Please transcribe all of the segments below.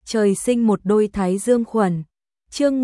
trời sinh một đôi thái dương khuẩn. Chương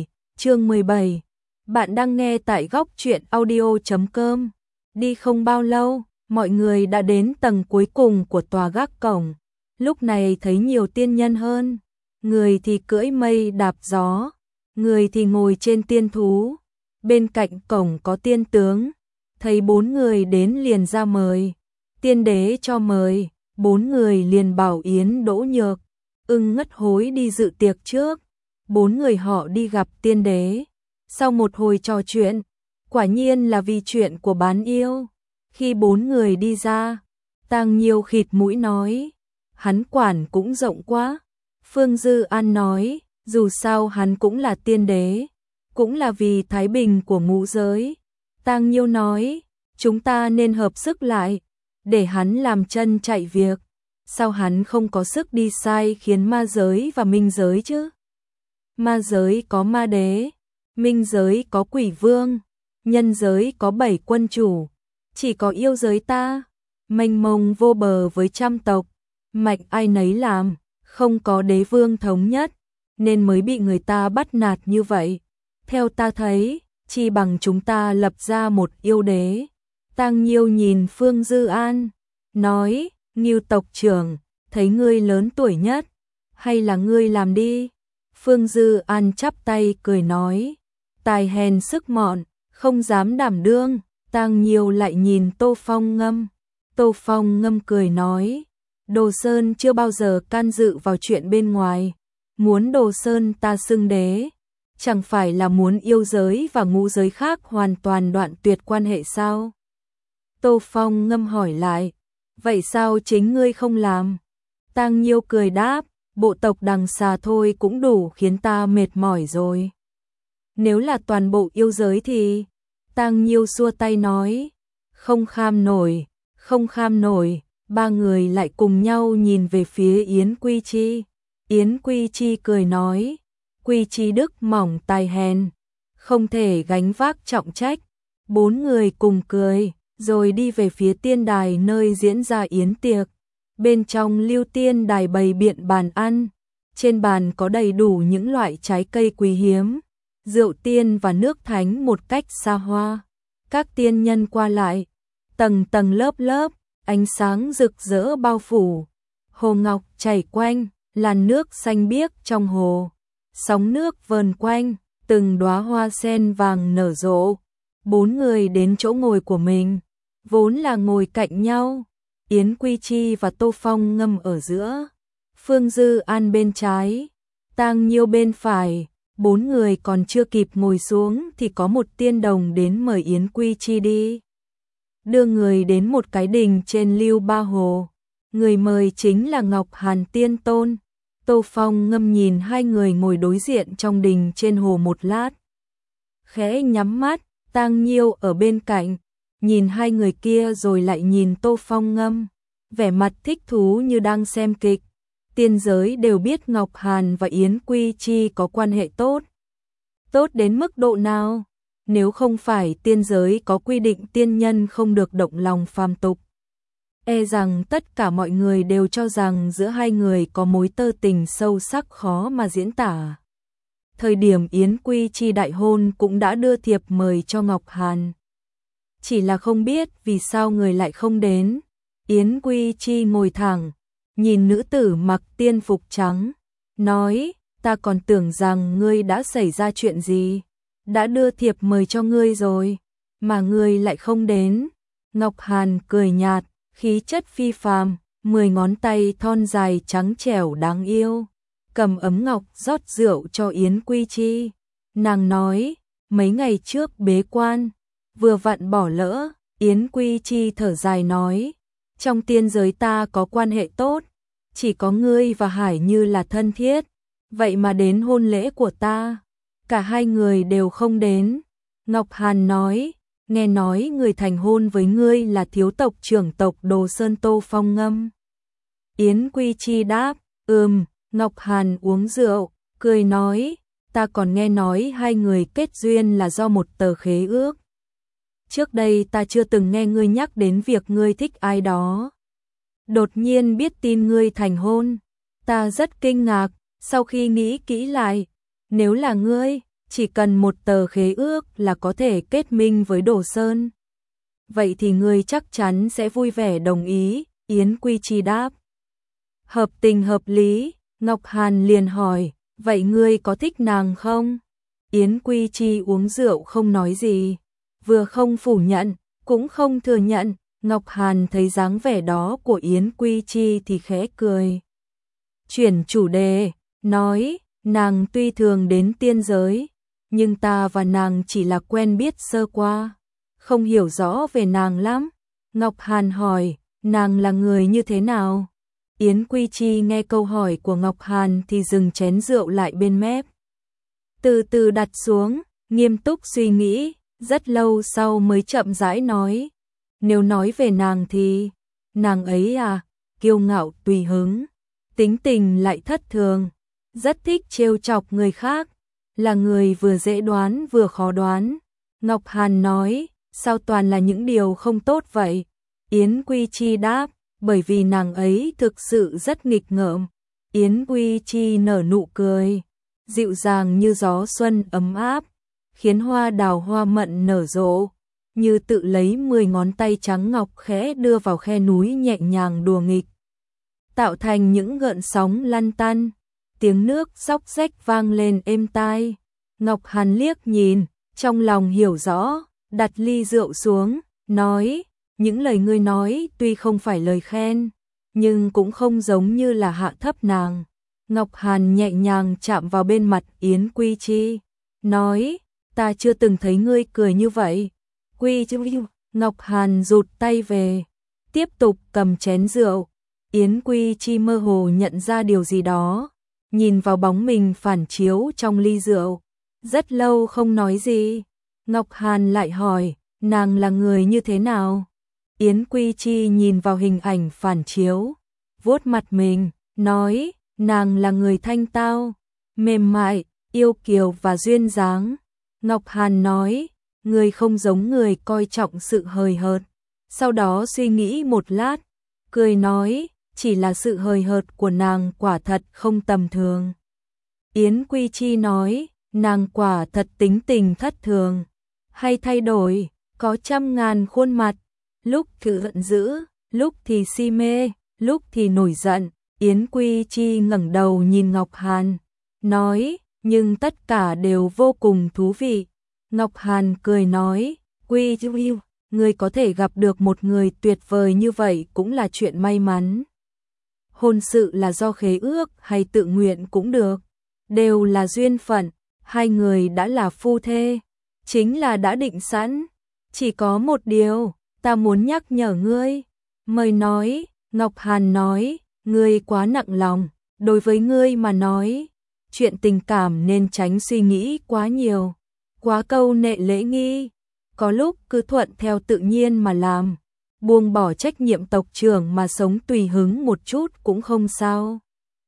17. Bạn đang nghe tại góc truyện audio.com. Đi không bao lâu, mọi người đã đến tầng cuối cùng của tòa gác cổng. Lúc này thấy nhiều tiên nhân hơn, người thì cưỡi mây đạp gió, người thì ngồi trên tiên thú. Bên cạnh cổng có tiên tướng, thấy 4 người đến liền ra mời. Tiên đế cho mời, 4 người liền bảo Yến Đỗ Nhược, Ưng Ngất Hối đi dự tiệc trước. 4 người họ đi gặp tiên đế. Sau một hồi trò chuyện, quả nhiên là vì chuyện của bán yêu. Khi 4 người đi ra, Tang Nhiêu khịt mũi nói, hắn quản cũng rộng quá. Phương Dư An nói, dù sao hắn cũng là tiên đế, cũng là vì thái bình của ngũ giới. Tang Nhiêu nói, chúng ta nên hợp sức lại, để hắn làm chân chạy việc. Sao hắn không có sức đi sai khiến ma giới và minh giới chứ? Ma giới có ma đế, minh giới có quỷ vương, nhân giới có 7 quân chủ, chỉ có yêu giới ta, mênh mông vô bờ với trăm tộc, mạch ai nấy làm, không có đế vương thống nhất, nên mới bị người ta bắt nạt như vậy. Theo ta thấy, chi bằng chúng ta lập ra một yêu đế. Tang Nhiêu nhìn Phương Dư An, nói, Ngưu tộc trưởng, thấy ngươi lớn tuổi nhất, hay là ngươi làm đi? Phương Dư An chắp tay cười nói, tài hèn sức mọn, không dám đảm đương. Tang Nhiêu lại nhìn Tô Phong Ngâm. Tô Phong Ngâm cười nói, Đồ Sơn chưa bao giờ can dự vào chuyện bên ngoài, muốn Đồ Sơn ta xưng đế, chẳng phải là muốn yêu giới và ngũ giới khác hoàn toàn đoạn tuyệt quan hệ sao? Tô Phong Ngâm hỏi lại, vậy sao chính ngươi không làm? Tang Nhiêu cười đáp, bộ tộc đằng xà thôi cũng đủ khiến ta mệt mỏi rồi. Nếu là toàn bộ yêu giới thì... Tang Nhiêu xua tay nói, không kham nổi, không kham nổi. 3 người lại cùng nhau nhìn về phía Yến Quy Chi. Yến Quy Chi cười nói, Quy Chi đức mỏng tài hèn, không thể gánh vác trọng trách. 4 người cùng cười, rồi đi về phía tiên đài nơi diễn ra yến tiệc. Bên trong Lưu Tiên đài bày biện bàn ăn, trên bàn có đầy đủ những loại trái cây quý hiếm, rượu tiên và nước thánh một cách xa hoa. Các tiên nhân qua lại, tầng tầng lớp lớp, ánh sáng rực rỡ bao phủ. Hồ ngọc chảy quanh, làn nước xanh biếc trong hồ, sóng nước vờn quanh, từng đóa hoa sen vàng nở rộ. 4 người đến chỗ ngồi của mình, vốn là ngồi cạnh nhau. Yến Quy Chi và Tô Phong Ngâm ở giữa, Phương Dư An bên trái, Tang Nhiêu bên phải. 4 người còn chưa kịp ngồi xuống thì có một tiên đồng đến mời Yến Quy Chi đi. Đưa người đến một cái đình trên Lưu Ba Hồ. Người mời chính là Ngọc Hàn Tiên Tôn. Tô Phong Ngâm nhìn 2 người ngồi đối diện trong đình trên hồ một lát, khẽ nhắm mắt. Tang Nhiêu ở bên cạnh, nhìn 2 người kia rồi lại nhìn Tô Phong Ngâm, vẻ mặt thích thú như đang xem kịch. Tiên giới đều biết Ngọc Hàn và Yến Quy Chi có quan hệ tốt. Tốt đến mức độ nào? Nếu không phải tiên giới có quy định tiên nhân không được động lòng phàm tục, e rằng tất cả mọi người đều cho rằng giữa 2 người có mối tơ tình sâu sắc khó mà diễn tả. Thời điểm Yến Quy Chi đại hôn cũng đã đưa thiệp mời cho Ngọc Hàn. Chỉ là không biết vì sao người lại không đến. Yến Quy Chi ngồi thẳng, nhìn nữ tử mặc tiên phục trắng, nói, ta còn tưởng rằng ngươi đã xảy ra chuyện gì, đã đưa thiệp mời cho ngươi rồi, mà ngươi lại không đến. Ngọc Hàn cười nhạt, khí chất phi phàm, 10 ngón tay thon dài trắng trẻo đáng yêu, cầm ấm ngọc rót rượu cho Yến Quy Chi. Nàng nói, mấy ngày trước bế quan, vừa vặn bỏ lỡ. Yến Quy Chi thở dài nói, trong tiên giới ta có quan hệ tốt, chỉ có ngươi và Hải Như là thân thiết, vậy mà đến hôn lễ của ta, cả 2 người đều không đến. Ngọc Hàn nói, nghe nói người thành hôn với ngươi là thiếu tộc trưởng tộc Đồ Sơn Tô Phong Ngâm. Yến Quy Chi đáp, Ngọc Hàn uống rượu, cười nói, ta còn nghe nói 2 người kết duyên là do một tờ khế ước. Trước đây ta chưa từng nghe ngươi nhắc đến việc ngươi thích ai đó. Đột nhiên biết tin ngươi thành hôn, ta rất kinh ngạc, Sau khi nghĩ kỹ lại, nếu là ngươi, chỉ cần một tờ khế ước là có thể kết minh với Đồ Sơn. Vậy thì ngươi chắc chắn sẽ vui vẻ đồng ý, Yến Quy Chi đáp. Hợp tình hợp lý, Ngọc Hàn liền hỏi, vậy ngươi có thích nàng không? Yến Quy Chi uống rượu không nói gì, vừa không phủ nhận, cũng không thừa nhận. Ngọc Hàn thấy dáng vẻ đó của Yến Quy Chi thì khẽ cười. Chuyển chủ đề, nói, nàng tuy thường đến tiên giới, nhưng ta và nàng chỉ là quen biết sơ qua, không hiểu rõ về nàng lắm. Ngọc Hàn hỏi, nàng là người như thế nào? Yến Quy Chi nghe câu hỏi của Ngọc Hàn thì dừng chén rượu lại bên mép. Từ từ đặt xuống, nghiêm túc suy nghĩ, rất lâu sau mới chậm rãi nói. Nếu nói về nàng thì, nàng ấy kiêu ngạo tùy hứng, tính tình lại thất thường, rất thích trêu chọc người khác, là người vừa dễ đoán vừa khó đoán. Ngọc Hàn nói, sao toàn là những điều không tốt vậy? Yến Quy Chi đáp, bởi vì nàng ấy thực sự rất nghịch ngợm. Yến Quy Chi nở nụ cười, dịu dàng như gió xuân ấm áp, khiến hoa đào hoa mận nở rộ, như tự lấy 10 ngón tay trắng ngọc khẽ đưa vào khe núi nhẹ nhàng đùa nghịch, tạo thành những gợn sóng lăn tăn, tiếng nước róc rách vang lên êm tai. Ngọc Hàn liếc nhìn, trong lòng hiểu rõ, đặt ly rượu xuống, nói, những lời ngươi nói tuy không phải lời khen, nhưng cũng không giống như là hạ thấp nàng. Ngọc Hàn nhẹ nhàng chạm vào bên mặt Yến Quy Chi, nói, ta chưa từng thấy ngươi cười như vậy. Quy Chi, Ngọc Hàn rụt tay về, tiếp tục cầm chén rượu. Yến Quy Chi mơ hồ nhận ra điều gì đó, nhìn vào bóng mình phản chiếu trong ly rượu, rất lâu không nói gì. Ngọc Hàn lại hỏi, nàng là người như thế nào? Yến Quy Chi nhìn vào hình ảnh phản chiếu, vuốt mặt mình, nói, nàng là người thanh tao, mềm mại, yêu kiều và duyên dáng. Ngọc Hàn nói, người không giống người coi trọng sự hời hợt. Sau đó suy nghĩ một lát, cười nói, chỉ là sự hời hợt của nàng quả thật không tầm thường. Yến Quy Chi nói, nàng quả thật tính tình thất thường, hay thay đổi, có trăm ngàn khuôn mặt, lúc thì giận dữ, lúc thì si mê, lúc thì nổi giận. Yến Quy Chi ngẩng đầu nhìn Ngọc Hàn, nói, nhưng tất cả đều vô cùng thú vị. Ngọc Hàn cười nói, Quy Chi, người có thể gặp được một người tuyệt vời như vậy cũng là chuyện may mắn. Hôn sự là do khế ước hay tự nguyện cũng được, đều là duyên phận, hai người đã là phu thê, chính là đã định sẵn. Chỉ có một điều, ta muốn nhắc nhở ngươi. Mời nói. Ngọc Hàn nói, ngươi quá nặng lòng, đối với ngươi mà nói, chuyện tình cảm nên tránh suy nghĩ quá nhiều, quá câu nệ lễ nghi, có lúc cứ thuận theo tự nhiên mà làm, buông bỏ trách nhiệm tộc trưởng mà sống tùy hứng một chút cũng không sao.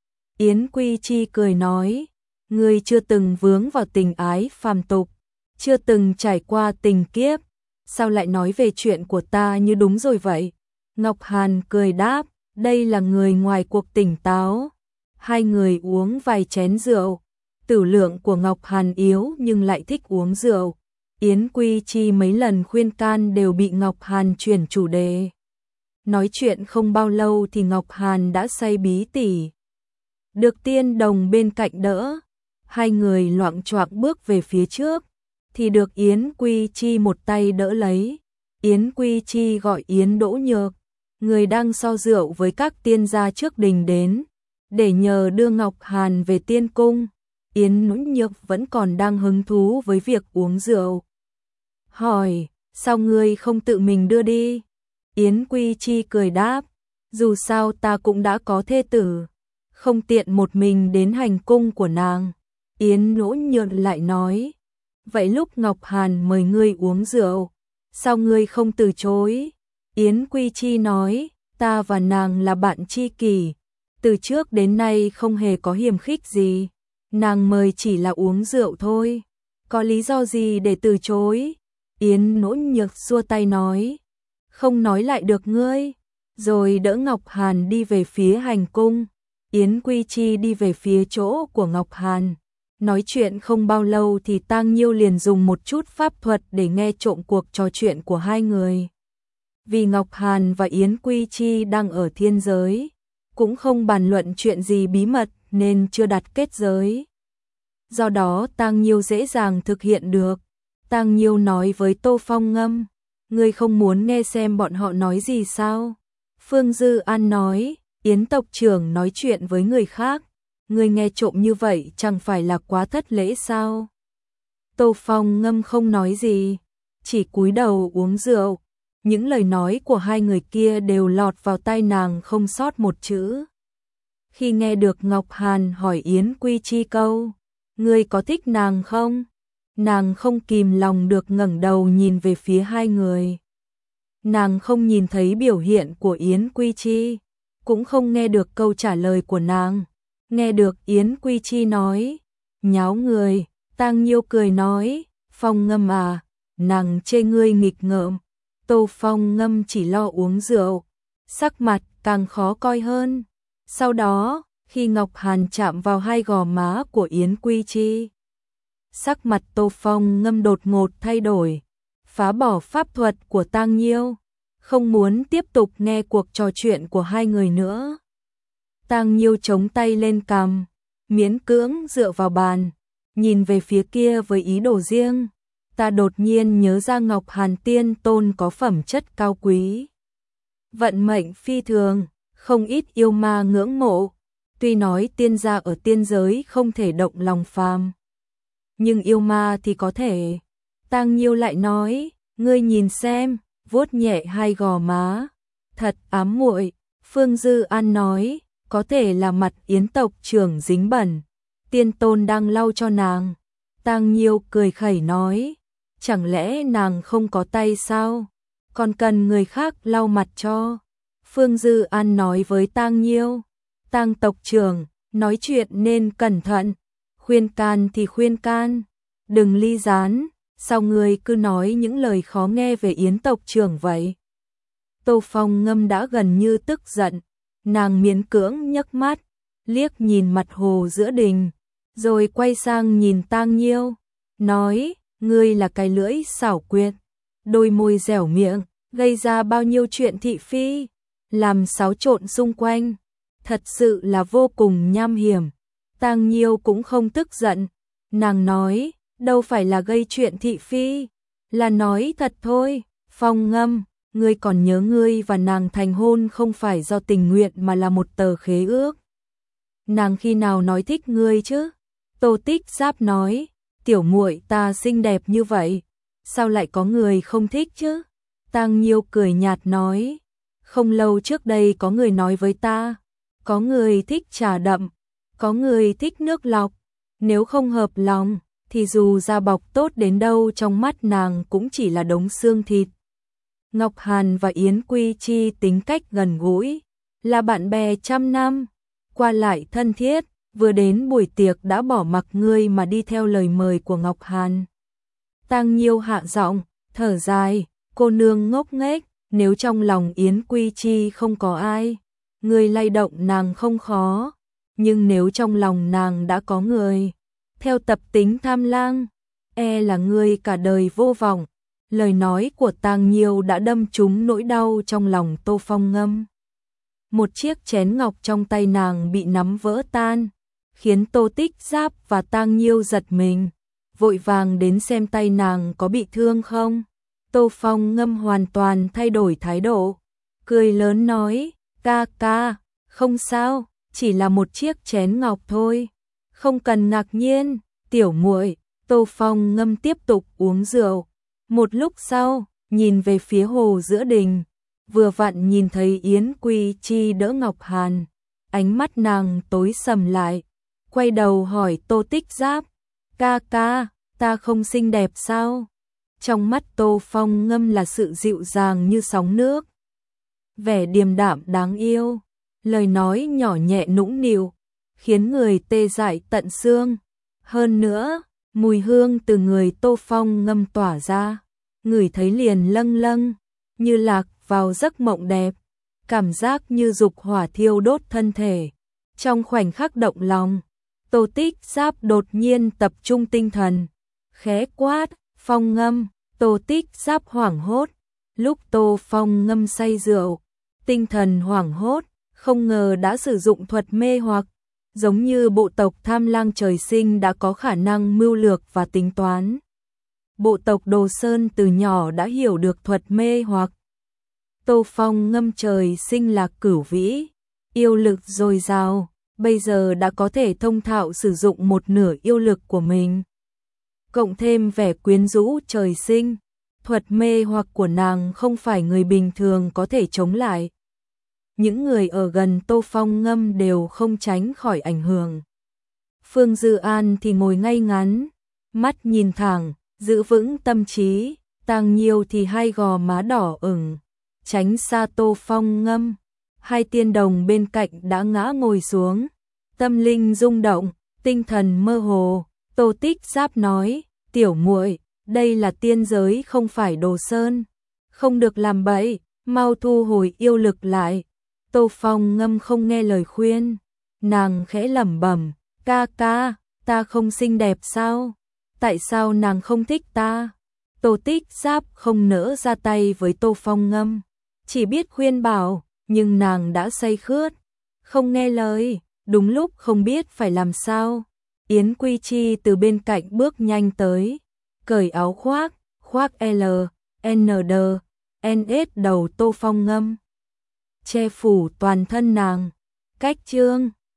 Yến Quy Chi cười nói, ngươi chưa từng vướng vào tình ái phàm tục, chưa từng trải qua tình kiếp, sao lại nói về chuyện của ta như đúng rồi vậy? Ngọc Hàn cười đáp, đây là người ngoài cuộc tỉnh táo. Hai người uống vài chén rượu, tử lượng của Ngọc Hàn yếu nhưng lại thích uống rượu. Yến Quy Chi mấy lần khuyên can đều bị Ngọc Hàn chuyển chủ đề. Nói chuyện không bao lâu thì Ngọc Hàn đã say bí tỉ. Được tiên đồng bên cạnh đỡ, hai người loạng choạng bước về phía trước, thì được Yến Quy Chi một tay đỡ lấy. Yến Quy Chi gọi Yến Đỗ Nhược, người đang so rượu với các tiên gia trước đình đến, để nhờ đưa Ngọc Hàn về tiên cung. Yến Đỗ Nhược vẫn còn đang hứng thú với việc uống rượu. Hỏi, sao ngươi không tự mình đưa đi? Yến Quy Chi cười đáp, dù sao ta cũng đã có thê tử, không tiện một mình đến hành cung của nàng. Yến Đỗ Nhược lại nói, vậy lúc Ngọc Hàn mời ngươi uống rượu, sao ngươi không từ chối? Yến Quy Chi nói, ta và nàng là bạn tri kỷ, từ trước đến nay không hề có hiềm khích gì, nàng mời chỉ là uống rượu thôi, có lý do gì để từ chối? Yến Đỗ Nhược xua tay nói, không nói lại được ngươi, rồi đỡ Ngọc Hàn đi về phía hành cung. Yến Quy Chi đi về phía chỗ của Ngọc Hàn. Nói chuyện không bao lâu thì Tang Nhiêu liền dùng một chút pháp thuật để nghe trộm cuộc trò chuyện của hai người. Vì Ngọc Hàn và Yến Quy Chi đang ở thiên giới, cũng không bàn luận chuyện gì bí mật nên chưa đặt kết giới. Do đó Tang Nhiêu dễ dàng thực hiện được. Tang Nhiêu nói với Tô Phong Ngâm, ngươi không muốn nghe xem bọn họ nói gì sao? Phương Dư An nói, Yến tộc trưởng nói chuyện với người khác, ngươi nghe trộm như vậy chẳng phải là quá thất lễ sao? Tô Phong Ngâm không nói gì, chỉ cúi đầu uống rượu. Những lời nói của hai người kia đều lọt vào tai nàng không sót một chữ. Khi nghe được Ngọc Hàn hỏi Yến Quy Chi câu, ngươi có thích nàng không? Nàng không kìm lòng được ngẩng đầu nhìn về phía hai người. Nàng không nhìn thấy biểu hiện của Yến Quy Chi, cũng không nghe được câu trả lời của nàng. Nghe được Yến Quy Chi nói, nháo người, Tang Nhiêu cười nói, Phong Ngâm à, nàng chê ngươi nghịch ngợm. Tô Phong Ngâm chỉ lo uống rượu, sắc mặt càng khó coi hơn. Sau đó, khi Ngọc Hàn chạm vào hai gò má của Yến Quy Chi, sắc mặt Tô Phong Ngâm đột ngột thay đổi, phá bỏ pháp thuật của Tang Nhiêu, không muốn tiếp tục nghe cuộc trò chuyện của hai người nữa. Tang Nhiêu chống tay lên cằm, miễn cưỡng dựa vào bàn, nhìn về phía kia với ý đồ riêng. Ta đột nhiên nhớ ra Ngọc Hàn tiên tôn có phẩm chất cao quý, vận mệnh phi thường, không ít yêu ma ngưỡng mộ. Tuy nói tiên gia ở tiên giới không thể động lòng phàm, nhưng yêu ma thì có thể. Tang Nhiêu lại nói, ngươi nhìn xem, vuốt nhẹ hai gò má, thật ám muội. Phương Dư An nói, có thể là mặt Yến tộc trưởng dính bẩn, tiên tôn đang lau cho nàng. Tang Nhiêu cười khẩy nói, chẳng lẽ nàng không có tay sao? Còn cần người khác lau mặt cho. Phương Dư An nói với Tang Nhiêu, Tang tộc trưởng, nói chuyện nên cẩn thận, khuyên can thì khuyên can, đừng ly gián, sao ngươi cứ nói những lời khó nghe về Yến tộc trưởng vậy? Tô Phong Ngâm đã gần như tức giận, nàng miễn cưỡng nhấc mắt, liếc nhìn mặt hồ giữa đình, rồi quay sang nhìn Tang Nhiêu, nói, ngươi là cái lưỡi xảo quyệt, đôi môi dẻo miệng, gây ra bao nhiêu chuyện thị phi, làm xáo trộn xung quanh, thật sự là vô cùng nham hiểm. Tang Nhiêu cũng không tức giận, nàng nói, đâu phải là gây chuyện thị phi, là nói thật thôi. Phong Ngâm, ngươi còn nhớ ngươi và nàng thành hôn không phải do tình nguyện mà là một tờ khế ước. Nàng khi nào nói thích ngươi chứ? Tô Tích Giáp nói, tiểu muội ta xinh đẹp như vậy, sao lại có người không thích chứ? Tang Nhiêu cười nhạt nói, không lâu trước đây có người nói với ta, có người thích trà đậm, có người thích nước lọc, nếu không hợp lòng, thì dù da bọc tốt đến đâu trong mắt nàng cũng chỉ là đống xương thịt. Ngọc Hàn và Yến Quy Chi tính cách gần gũi, là bạn bè trăm năm, qua lại thân thiết, vừa đến buổi tiệc đã bỏ mặc ngươi mà đi theo lời mời của Ngọc Hàn. Tang Nhiêu hạ giọng, thở dài, cô nương ngốc nghếch, nếu trong lòng Yến Quy Chi không có ai, ngươi lay động nàng không khó, nhưng nếu trong lòng nàng đã có người, theo tập tính tham lang, e là ngươi cả đời vô vọng. Lời nói của Tang Nhiêu đã đâm trúng nỗi đau trong lòng Tô Phong Ngâm. Một chiếc chén ngọc trong tay nàng bị nắm vỡ tan, khiến Tô Tích Giáp và Tang Nhiêu giật mình, vội vàng đến xem tay nàng có bị thương không. Tô Phong Ngâm hoàn toàn thay đổi thái độ, cười lớn nói, ca ca, không sao, chỉ là một chiếc chén ngọc thôi, không cần ngạc nhiên, tiểu muội. Tô Phong Ngâm tiếp tục uống rượu. Một lúc sau, nhìn về phía hồ giữa đình, vừa vặn nhìn thấy Yến Quy Chi đỡ Ngọc Hàn, ánh mắt nàng tối sầm lại, quay đầu hỏi Tô Tích Giáp, ca ca, ta không xinh đẹp sao? Trong mắt Tô Phong Ngâm là sự dịu dàng như sóng nước, vẻ điềm đạm đáng yêu, lời nói nhỏ nhẹ nũng nịu, khiến người tê dại tận xương. Hơn nữa, mùi hương từ người Tô Phong Ngâm tỏa ra, ngửi thấy liền lâng lâng, như lạc vào giấc mộng đẹp, cảm giác như dục hỏa thiêu đốt thân thể, Trong khoảnh khắc động lòng, Tô Tích Giáp đột nhiên tập trung tinh thần, khẽ quát, Phong Ngâm. Tô Tích Giáp hoảng hốt, lúc Tô Phong Ngâm say rượu, tinh thần hoảng hốt, không ngờ đã sử dụng thuật mê hoặc, giống như bộ tộc Tham Lang trời sinh đã có khả năng mưu lược và tính toán. Bộ tộc Đồ Sơn từ nhỏ đã hiểu được thuật mê hoặc. Tô Phong Ngâm trời sinh là cửu vĩ, yêu lực dồi dào, bây giờ đã có thể thông thạo sử dụng một nửa yêu lực của mình. Cộng thêm vẻ quyến rũ trời sinh, thuật mê hoặc của nàng không phải người bình thường có thể chống lại. Những người ở gần Tô Phong Ngâm đều không tránh khỏi ảnh hưởng. Phương Dư An thì ngồi ngay ngắn, mắt nhìn thẳng, giữ vững tâm trí, Tang Nhiêu thì hai gò má đỏ ửng, tránh xa Tô Phong Ngâm. Hai tiên đồng bên cạnh đã ngã ngồi xuống, tâm linh rung động, tinh thần mơ hồ. Tô Tích Giáp nói, tiểu muội, đây là tiên giới không phải Đồ Sơn, không được làm bậy, mau thu hồi yêu lực lại. Tô Phong Ngâm không nghe lời khuyên, nàng khẽ lẩm bẩm, ca ca, ta không xinh đẹp sao? Tại sao nàng không thích ta? Tô Tích Giáp không nỡ ra tay với Tô Phong Ngâm, chỉ biết khuyên bảo, nhưng nàng đã say khướt, không nghe lời, đúng lúc không biết phải làm sao. Yến Quy Chi từ bên cạnh bước nhanh tới, cởi áo khoác, khoác L, N, D, N, S đầu Tô Phong Ngâm, che phủ toàn thân nàng. Cách chương